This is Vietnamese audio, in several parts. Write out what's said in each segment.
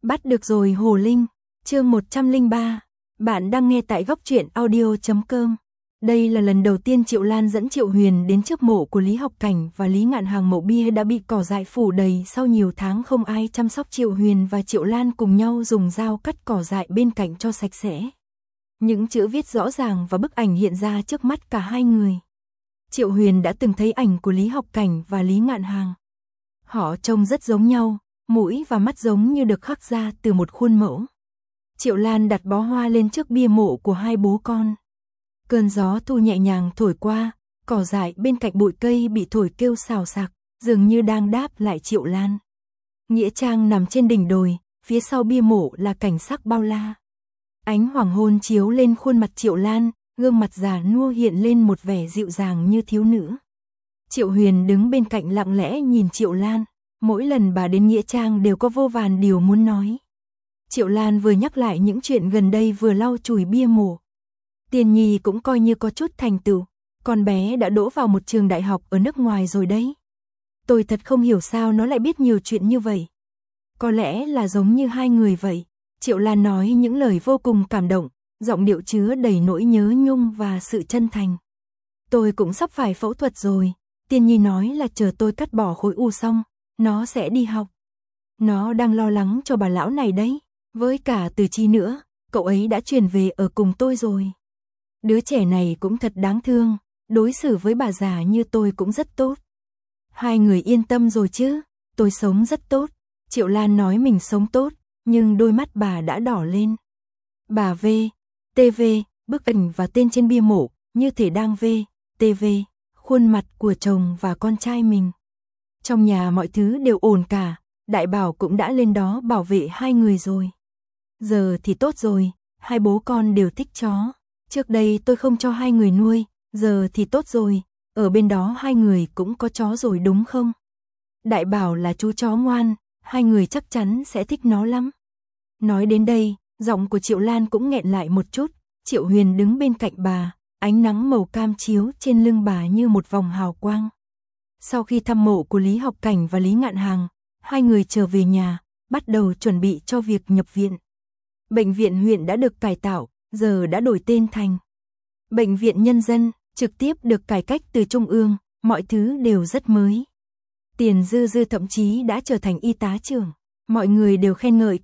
Bắt được rồi Hồ Linh, chương 103. Bạn đang nghe tại góc truyện audio.com. Đây là lần đầu tiên Triệu Lan dẫn Triệu Huyền đến trước mộ của Lý Học Cảnh và Lý Ngạn Hàng. Mộ bia đã bị cỏ dại phủ đầy, sau nhiều tháng không ai chăm sóc, Triệu Huyền và Triệu Lan cùng nhau dùng dao cắt cỏ dại bên cạnh cho sạch sẽ. Những chữ viết rõ ràng và bức ảnh hiện ra trước mắt cả hai người. Triệu Huyền đã từng thấy ảnh của Lý Học Cảnh và Lý Ngạn Hàng. Họ trông rất giống nhau, mũi và mắt giống như được khắc ra từ một khuôn mẫu. Triệu Lan đặt bó hoa lên trước bia mộ của hai bố con. Cơn gió thu nhẹ nhàng thổi qua, cỏ dại bên cạnh bụi cây bị thổi kêu xào xạc, dường như đang đáp lại Triệu Lan. Nghĩa trang nằm trên đỉnh đồi, phía sau bia mộ là cảnh sắc bao la. Ánh hoàng hôn chiếu lên khuôn mặt Triệu Lan, gương mặt già nua hiện lên một vẻ dịu dàng như thiếu nữ. Triệu Huyền đứng bên cạnh lặng lẽ nhìn Triệu Lan. Mỗi lần bà đến nghĩa trang đều có vô vàn điều muốn nói. Triệu Lan vừa nhắc lại những chuyện gần đây vừa lau chùi bia mộ. Tiền Nhi cũng coi như có chút thành tựu, con bé đã đỗ vào một trường đại học ở nước ngoài rồi đấy. Tôi thật không hiểu sao nó lại biết nhiều chuyện như vậy. Có lẽ là giống như hai người vậy. Triệu Lan nói những lời vô cùng cảm động, giọng điệu chứa đầy nỗi nhớ nhung và sự chân thành. Tôi cũng sắp phải phẫu thuật rồi. Tiền Nhi nói là chờ tôi cắt bỏ khối u xong, nó sẽ đi học. Nó đang lo lắng cho bà lão này đấy. Với cả Từ Chi nữa, cậu ấy đã chuyển về ở cùng tôi rồi. Đứa trẻ này cũng thật đáng thương, đối xử với bà già như tôi cũng rất tốt. Hai người yên tâm rồi chứ, tôi sống rất tốt. Triệu Lan nói mình sống tốt, nhưng đôi mắt bà đã đỏ lên. Bà V, TV, bức ảnh và tên trên bia mộ, như thể đang V, TV, khuôn mặt của chồng và con trai mình. Trong nhà mọi thứ đều ổn cả, Đại Bảo cũng đã lên đó bảo vệ hai người rồi. Giờ thì tốt rồi, hai bố con đều thích chó. Trước đây tôi không cho hai người nuôi, giờ thì tốt rồi, ở bên đó hai người cũng có chó rồi đúng không? Đại Bảo là chú chó ngoan, hai người chắc chắn sẽ thích nó lắm. Nói đến đây, giọng của Triệu Lan cũng nghẹn lại một chút. Triệu Huyền đứng bên cạnh bà, ánh nắng màu cam chiếu trên lưng bà như một vòng hào quang. Sau khi thăm mộ của Lý Học Cảnh và Lý Ngạn Hàng, hai người trở về nhà, bắt đầu chuẩn bị cho việc nhập viện. Bệnh viện huyện đã được cải tạo, giờ đã đổi tên thành Bệnh viện Nhân dân, trực tiếp được cải cách từ trung ương, mọi thứ đều rất mới. Tiền Dư Dư thậm chí đã trở thành y tá trưởng, mọi người đều khen ngợi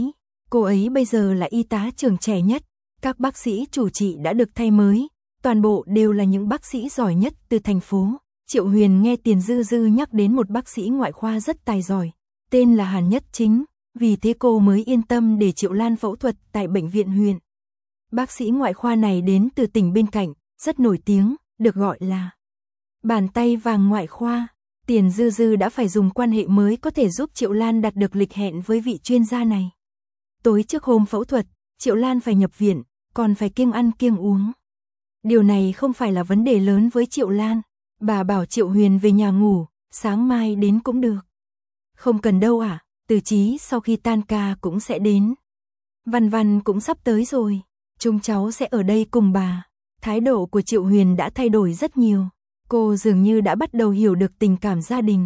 cô ấy bây giờ là y tá trưởng trẻ nhất, các bác sĩ chủ trị đã được thay mới, toàn bộ đều là những bác sĩ giỏi nhất từ thành phố. Triệu Huyền nghe Tiền Dư Dư nhắc đến một bác sĩ ngoại khoa rất tài giỏi, tên là Hàn Nhất Chính, vì thế cô mới yên tâm để Triệu Lan phẫu thuật tại bệnh viện huyện. Bác sĩ ngoại khoa này đến từ tỉnh bên cạnh, rất nổi tiếng, được gọi là bàn tay vàng ngoại khoa. Tiền Dư Dư đã phải dùng quan hệ mới có thể giúp Triệu Lan đặt được lịch hẹn với vị chuyên gia này. Tối trước hôm phẫu thuật, Triệu Lan phải nhập viện, còn phải kiêng ăn kiêng uống. Điều này không phải là vấn đề lớn với Triệu Lan. Bà bảo Triệu Huyền về nhà ngủ, sáng mai đến cũng được. Không cần đâu à, Từ Chí sau khi tan ca cũng sẽ đến. Văn Văn cũng sắp tới rồi, chúng cháu sẽ ở đây cùng bà. Thái độ của Triệu Huyền đã thay đổi rất nhiều. Cô dường như đã bắt đầu hiểu được tình cảm gia đình.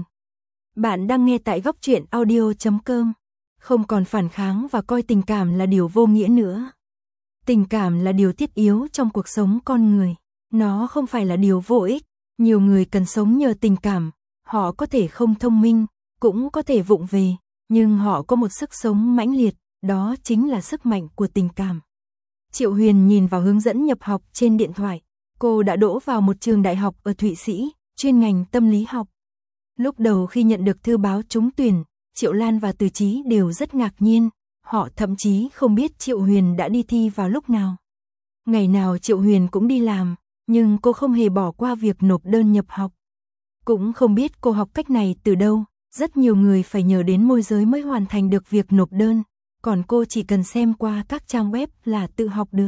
Bạn đang nghe tại góc truyện audio.com. Không còn phản kháng và coi tình cảm là điều vô nghĩa nữa. Tình cảm là điều thiết yếu trong cuộc sống con người. Nó không phải là điều vô ích. Nhiều người cần sống nhờ tình cảm, họ có thể không thông minh, cũng có thể vụng về, nhưng họ có một sức sống mãnh liệt, đó chính là sức mạnh của tình cảm. Triệu Huyền nhìn vào hướng dẫn nhập học trên điện thoại, cô đã đỗ vào một trường đại học ở Thụy Sĩ, chuyên ngành tâm lý học. Lúc đầu khi nhận được thư báo trúng tuyển, Triệu Lan và Từ Chí đều rất ngạc nhiên, họ thậm chí không biết Triệu Huyền đã đi thi vào lúc nào. Ngày nào Triệu Huyền cũng đi làm, nhưng cô không hề bỏ qua việc nộp đơn nhập học. Cũng không biết cô học cách này từ đâu, rất nhiều người phải nhờ đến môi giới mới hoàn thành được việc nộp đơn, còn cô chỉ cần xem qua các trang web là tự học được.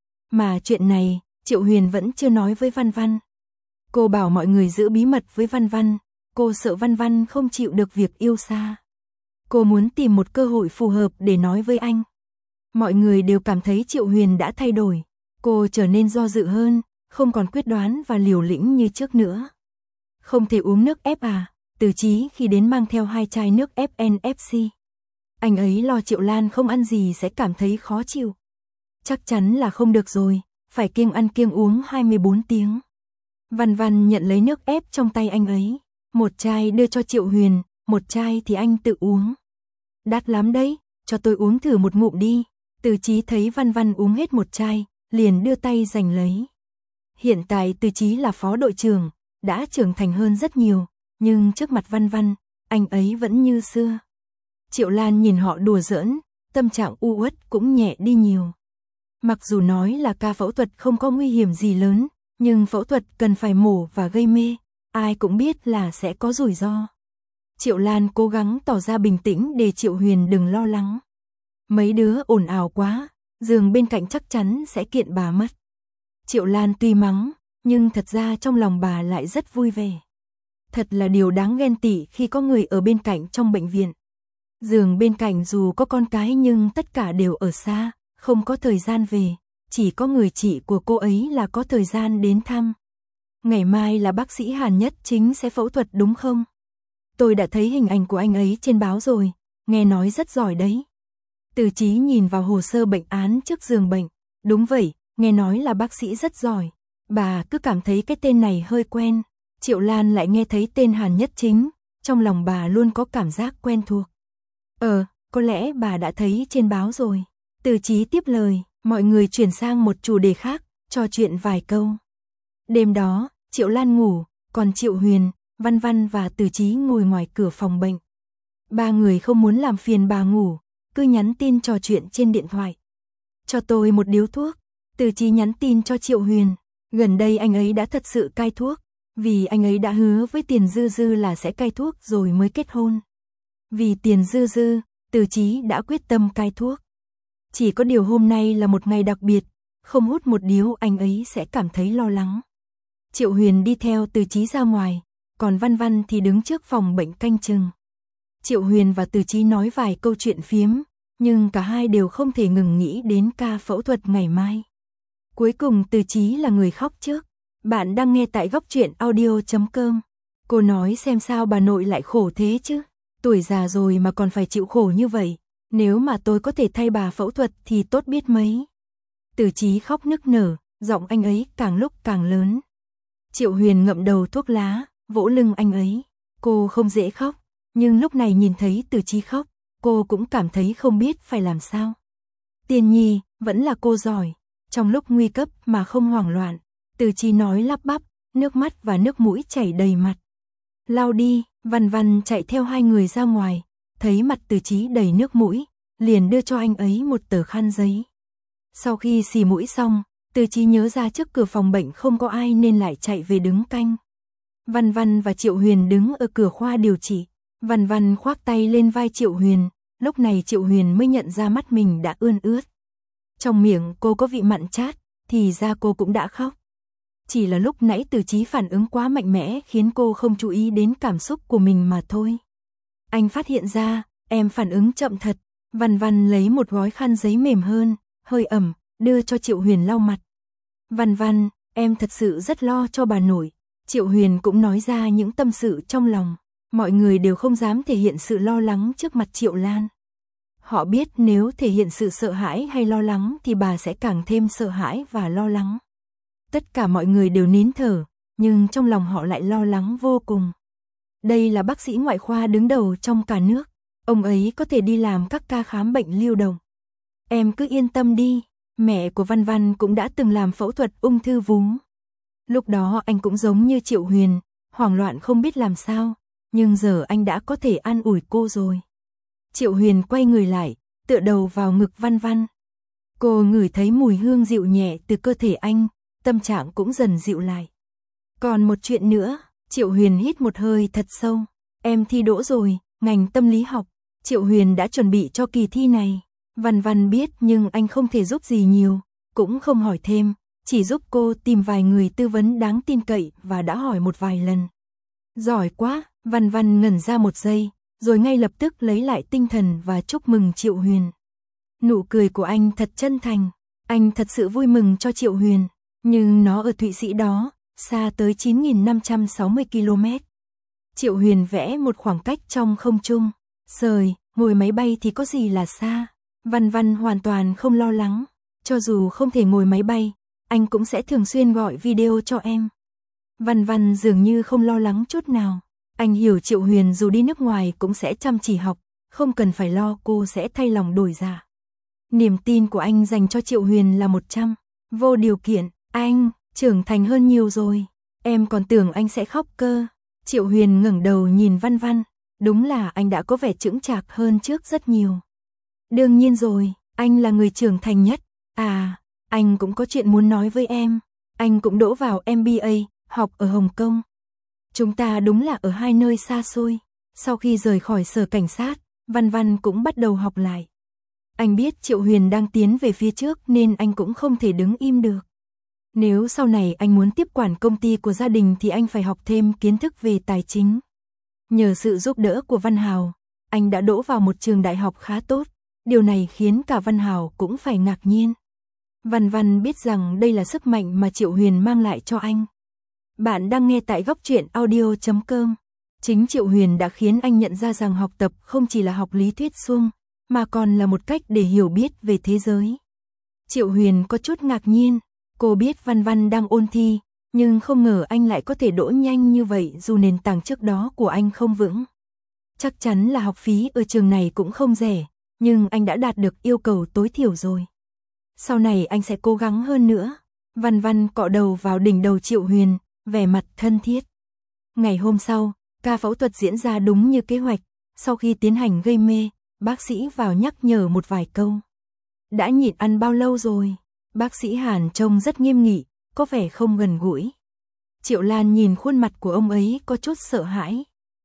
Mà chuyện này, Triệu Huyền vẫn chưa nói với Văn Văn. Cô bảo mọi người giữ bí mật với Văn Văn, cô sợ Văn Văn không chịu được việc yêu xa. Cô muốn tìm một cơ hội phù hợp để nói với anh. Mọi người đều cảm thấy Triệu Huyền đã thay đổi, cô trở nên do dự hơn, không còn quyết đoán và liều lĩnh như trước nữa. Không thể uống nước ép à? Từ Chí khi đến mang theo 2 chai nước ép NFC. Anh ấy lo Triệu Lan không ăn gì sẽ cảm thấy khó chịu. Chắc chắn là không được rồi, phải kiêng ăn kiêng uống 24 tiếng. Văn Văn nhận lấy nước ép trong tay anh ấy, một chai đưa cho Triệu Huyền, một chai thì anh tự uống. Đắt lắm đấy, cho tôi uống thử một ngụm đi. Từ Chí thấy Văn Văn uống hết một chai, liền đưa tay giành lấy. Hiện tại Từ Chí là phó đội trưởng, đã trưởng thành hơn rất nhiều, nhưng trước mặt Văn Văn, anh ấy vẫn như xưa. Triệu Lan nhìn họ đùa giỡn, tâm trạng u uất cũng nhẹ đi nhiều. Mặc dù nói là ca phẫu thuật không có nguy hiểm gì lớn, nhưng phẫu thuật cần phải mổ và gây mê, ai cũng biết là sẽ có rủi ro. Triệu Lan cố gắng tỏ ra bình tĩnh để Triệu Huyền đừng lo lắng. Mấy đứa ồn ào quá, giường bên cạnh chắc chắn sẽ kiện bà mất. Triệu Lan tuy mắng, nhưng thật ra trong lòng bà lại rất vui vẻ. Thật là điều đáng ghen tị khi có người ở bên cạnh trong bệnh viện. Giường bên cạnh dù có con cái nhưng tất cả đều ở xa, không có thời gian về, chỉ có người chị của cô ấy là có thời gian đến thăm. Ngày mai là bác sĩ Hàn Nhất Chính sẽ phẫu thuật đúng không? Tôi đã thấy hình ảnh của anh ấy trên báo rồi, nghe nói rất giỏi đấy. Từ Chí nhìn vào hồ sơ bệnh án trước giường bệnh, đúng vậy, nghe nói là bác sĩ rất giỏi. Bà cứ cảm thấy cái tên này hơi quen. Triệu Lan lại nghe thấy tên Hàn Nhất Chính, trong lòng bà luôn có cảm giác quen thuộc. Có lẽ bà đã thấy trên báo rồi. Từ Chí tiếp lời, mọi người chuyển sang một chủ đề khác, trò chuyện vài câu. Đêm đó, Triệu Lan ngủ, còn Triệu Huyền, Văn Văn và Từ Chí ngồi ngoài cửa phòng bệnh. Ba người không muốn làm phiền bà ngủ, cứ nhắn tin trò chuyện trên điện thoại. Cho tôi một điếu thuốc. Từ Chí nhắn tin cho Triệu Huyền. Gần đây anh ấy đã thật sự cai thuốc, vì anh ấy đã hứa với Tiền Dư Dư là sẽ cai thuốc rồi mới kết hôn. Vì Tiền Dư Dư, Từ Chí đã quyết tâm cai thuốc. Chỉ có điều hôm nay là một ngày đặc biệt, không hút một điếu anh ấy sẽ cảm thấy lo lắng. Triệu Huyền đi theo Từ Chí ra ngoài, còn Văn Văn thì đứng trước phòng bệnh canh chừng. Triệu Huyền và Từ Chí nói vài câu chuyện phiếm, nhưng cả hai đều không thể ngừng nghĩ đến ca phẫu thuật ngày mai. Cuối cùng Từ Chí là người khóc trước. Bạn đang nghe tại góc truyện audio.com. Cô nói xem sao bà nội lại khổ thế chứ. Tuổi già rồi mà còn phải chịu khổ như vậy. Nếu mà tôi có thể thay bà phẫu thuật thì tốt biết mấy. Từ Chí khóc nức nở, giọng anh ấy càng lúc càng lớn. Triệu Huyền ngậm đầu thuốc lá, vỗ lưng anh ấy. Cô không dễ khóc, nhưng lúc này nhìn thấy Từ Chí khóc, cô cũng cảm thấy không biết phải làm sao. Tiên Nhi, vẫn là cô giỏi. Trong lúc nguy cấp mà không hoảng loạn, Từ Chí nói lắp bắp, nước mắt và nước mũi chảy đầy mặt. Lau đi, Văn Văn chạy theo hai người ra ngoài, thấy mặt Từ Chí đầy nước mũi, liền đưa cho anh ấy một tờ khăn giấy. Sau khi xì mũi xong, Từ Chí nhớ ra trước cửa phòng bệnh không có ai nên lại chạy về đứng canh. Văn Văn và Triệu Huyền đứng ở cửa khoa điều trị. Văn Văn khoác tay lên vai Triệu Huyền, lúc này Triệu Huyền mới nhận ra mắt mình đã ươn ướt. Trong miệng cô có vị mặn chát, thì ra cô cũng đã khóc. Chỉ là lúc nãy Từ Chí phản ứng quá mạnh mẽ khiến cô không chú ý đến cảm xúc của mình mà thôi. Anh phát hiện ra, em phản ứng chậm thật. Văn Văn lấy một gói khăn giấy mềm hơn, hơi ẩm, đưa cho Triệu Huyền lau mặt. Văn Văn, em thật sự rất lo cho bà nội. Triệu Huyền cũng nói ra những tâm sự trong lòng. Mọi người đều không dám thể hiện sự lo lắng trước mặt Triệu Lan. Họ biết nếu thể hiện sự sợ hãi hay lo lắng thì bà sẽ càng thêm sợ hãi và lo lắng. Tất cả mọi người đều nín thở, nhưng trong lòng họ lại lo lắng vô cùng. Đây là bác sĩ ngoại khoa đứng đầu trong cả nước. Ông ấy có thể đi làm các ca khám bệnh lưu động. Em cứ yên tâm đi, mẹ của Văn Văn cũng đã từng làm phẫu thuật ung thư vú. Lúc đó anh cũng giống như Triệu Huyền, hoảng loạn không biết làm sao, nhưng giờ anh đã có thể an ủi cô rồi. Triệu Huyền quay người lại, tựa đầu vào ngực Văn Văn. Cô ngửi thấy mùi hương dịu nhẹ từ cơ thể anh, tâm trạng cũng dần dịu lại. Còn một chuyện nữa, Triệu Huyền hít một hơi thật sâu. Em thi đỗ rồi, ngành tâm lý học. Triệu Huyền đã chuẩn bị cho kỳ thi này. Văn Văn biết nhưng anh không thể giúp gì nhiều, cũng không hỏi thêm, chỉ giúp cô tìm vài người tư vấn đáng tin cậy và đã hỏi một vài lần. Giỏi quá, Văn Văn ngẩn ra một giây, rồi ngay lập tức lấy lại tinh thần và chúc mừng Triệu Huyền. Nụ cười của anh thật chân thành, anh thật sự vui mừng cho Triệu Huyền, nhưng nó ở Thụy Sĩ đó, xa tới 9.560 km. Triệu Huyền vẽ một khoảng cách trong không trung, sời, ngồi máy bay thì có gì là xa. Văn Văn hoàn toàn không lo lắng, cho dù không thể ngồi máy bay, anh cũng sẽ thường xuyên gọi video cho em. Văn Văn dường như không lo lắng chút nào, anh hiểu Triệu Huyền dù đi nước ngoài cũng sẽ chăm chỉ học, không cần phải lo cô sẽ thay lòng đổi dạ. Niềm tin của anh dành cho Triệu Huyền là 100, vô điều kiện, anh trưởng thành hơn nhiều rồi, em còn tưởng anh sẽ khóc cơ. Triệu Huyền ngẩng đầu nhìn Văn Văn, đúng là anh đã có vẻ chững chạc hơn trước rất nhiều. Đương nhiên rồi, anh là người trưởng thành nhất. À, anh cũng có chuyện muốn nói với em, anh cũng đỗ vào MBA, học ở Hồng Kông. Chúng ta đúng là ở hai nơi xa xôi. Sau khi rời khỏi sở cảnh sát, Văn Văn cũng bắt đầu học lại. Anh biết Triệu Huyền đang tiến về phía trước nên anh cũng không thể đứng im được. Nếu sau này anh muốn tiếp quản công ty của gia đình thì anh phải học thêm kiến thức về tài chính. Nhờ sự giúp đỡ của Văn Hào, anh đã đỗ vào một trường đại học khá tốt. Điều này khiến cả Văn Hào cũng phải ngạc nhiên. Văn Văn biết rằng đây là sức mạnh mà Triệu Huyền mang lại cho anh. Bạn đang nghe tại Góc Truyện Audio.com. Chính Triệu Huyền đã khiến anh nhận ra rằng học tập không chỉ là học lý thuyết suông, mà còn là một cách để hiểu biết về thế giới. Triệu Huyền có chút ngạc nhiên, cô biết Văn Văn đang ôn thi, nhưng không ngờ anh lại có thể đỗ nhanh như vậy dù nền tảng trước đó của anh không vững. Chắc chắn là học phí ở trường này cũng không rẻ, nhưng anh đã đạt được yêu cầu tối thiểu rồi. Sau này anh sẽ cố gắng hơn nữa. Văn Văn cọ đầu vào đỉnh đầu Triệu Huyền, vẻ mặt thân thiết. Ngày hôm sau, ca phẫu thuật diễn ra đúng như kế hoạch. Sau khi tiến hành gây mê, bác sĩ vào nhắc nhở một vài câu. Đã nhịn ăn bao lâu rồi? Bác sĩ Hàn trông rất nghiêm nghị, có vẻ không gần gũi. Triệu Lan nhìn khuôn mặt của ông ấy có chút sợ hãi.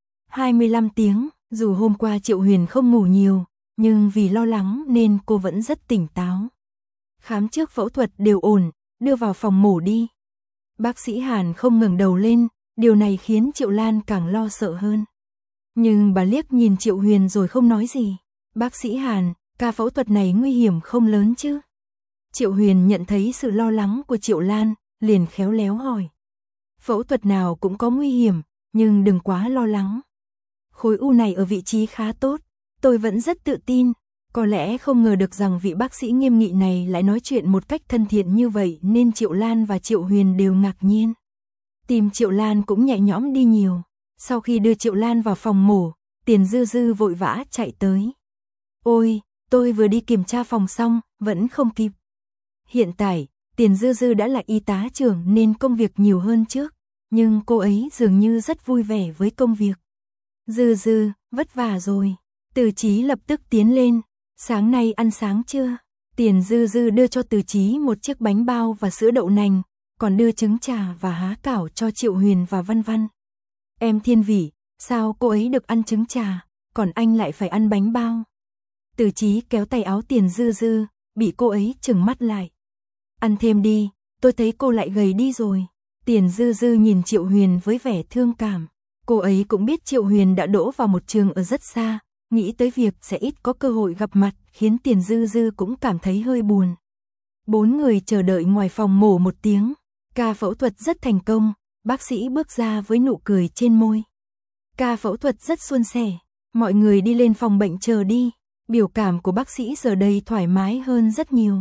25 tiếng, dù hôm qua Triệu Huyền không ngủ nhiều, nhưng vì lo lắng nên cô vẫn rất tỉnh táo. Khám trước phẫu thuật đều ổn, đưa vào phòng mổ đi. Bác sĩ Hàn không ngẩng đầu lên, điều này khiến Triệu Lan càng lo sợ hơn. Nhưng bà liếc nhìn Triệu Huyền rồi không nói gì. Bác sĩ Hàn, ca phẫu thuật này nguy hiểm không lớn chứ? Triệu Huyền nhận thấy sự lo lắng của Triệu Lan, liền khéo léo hỏi. Phẫu thuật nào cũng có nguy hiểm, nhưng đừng quá lo lắng. Khối u này ở vị trí khá tốt, tôi vẫn rất tự tin. Có lẽ không ngờ được rằng vị bác sĩ nghiêm nghị này lại nói chuyện một cách thân thiện như vậy nên Triệu Lan và Triệu Huyền đều ngạc nhiên. Tim Triệu Lan cũng nhẹ nhõm đi nhiều. Sau khi đưa Triệu Lan vào phòng mổ, Tiền Dư Dư vội vã chạy tới. Ôi, tôi vừa đi kiểm tra phòng xong, vẫn không kịp. Hiện tại, Tiền Dư Dư đã là y tá trưởng nên công việc nhiều hơn trước, nhưng cô ấy dường như rất vui vẻ với công việc. Dư Dư, vất vả rồi. Từ Chí lập tức tiến lên. Sáng nay ăn sáng chưa? Tiền Dư Dư đưa cho Từ Chí một chiếc bánh bao và sữa đậu nành, còn đưa trứng trà và há cảo cho Triệu Huyền và Văn Văn. Em thiên vị, sao cô ấy được ăn trứng trà, còn anh lại phải ăn bánh bao? Từ Chí kéo tay áo Tiền Dư Dư, bị cô ấy trừng mắt lại. Ăn thêm đi, tôi thấy cô lại gầy đi rồi. Tiền Dư Dư nhìn Triệu Huyền với vẻ thương cảm. Cô ấy cũng biết Triệu Huyền đã đỗ vào một trường ở rất xa, nghĩ tới việc sẽ ít có cơ hội gặp mặt, khiến Tiền Dư Dư cũng cảm thấy hơi buồn. 4 người chờ đợi ngoài phòng mổ 1 tiếng. Ca phẫu thuật rất thành công, bác sĩ bước ra với nụ cười trên môi. Ca phẫu thuật rất suôn sẻ, mọi người đi lên phòng bệnh chờ đi. Biểu cảm của bác sĩ giờ đây thoải mái hơn rất nhiều.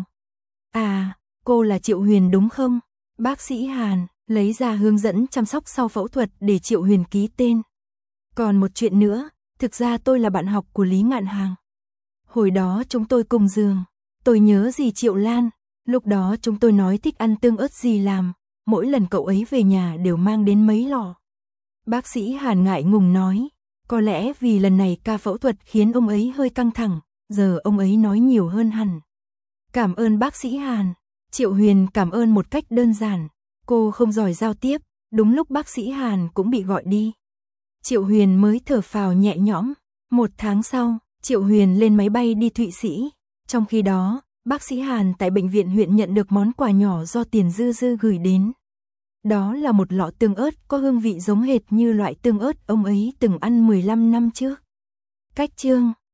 À, cô là Triệu Huyền đúng không? Bác sĩ Hàn lấy ra hướng dẫn chăm sóc sau phẫu thuật để Triệu Huyền ký tên. Còn một chuyện nữa, thực ra tôi là bạn học của Lý Ngạn Hàng. Hồi đó chúng tôi cùng giường, tôi nhớ gì Triệu Lan, lúc đó chúng tôi nói thích ăn tương ớt gì làm, mỗi lần cậu ấy về nhà đều mang đến mấy lọ. Bác sĩ Hàn ngại ngùng nói, có lẽ vì lần này ca phẫu thuật khiến ông ấy hơi căng thẳng, giờ ông ấy nói nhiều hơn hẳn. Cảm ơn bác sĩ Hàn. Triệu Huyền cảm ơn một cách đơn giản, cô không giỏi giao tiếp, đúng lúc bác sĩ Hàn cũng bị gọi đi. Triệu Huyền mới thở phào nhẹ nhõm. 1 tháng sau, Triệu Huyền lên máy bay đi Thụy Sĩ. Trong khi đó, bác sĩ Hàn tại bệnh viện huyện nhận được món quà nhỏ do Tiền Dư Dư gửi đến. Đó là một lọ tương ớt có hương vị giống hệt như loại tương ớt ông ấy từng ăn 15 năm trước. Cách chương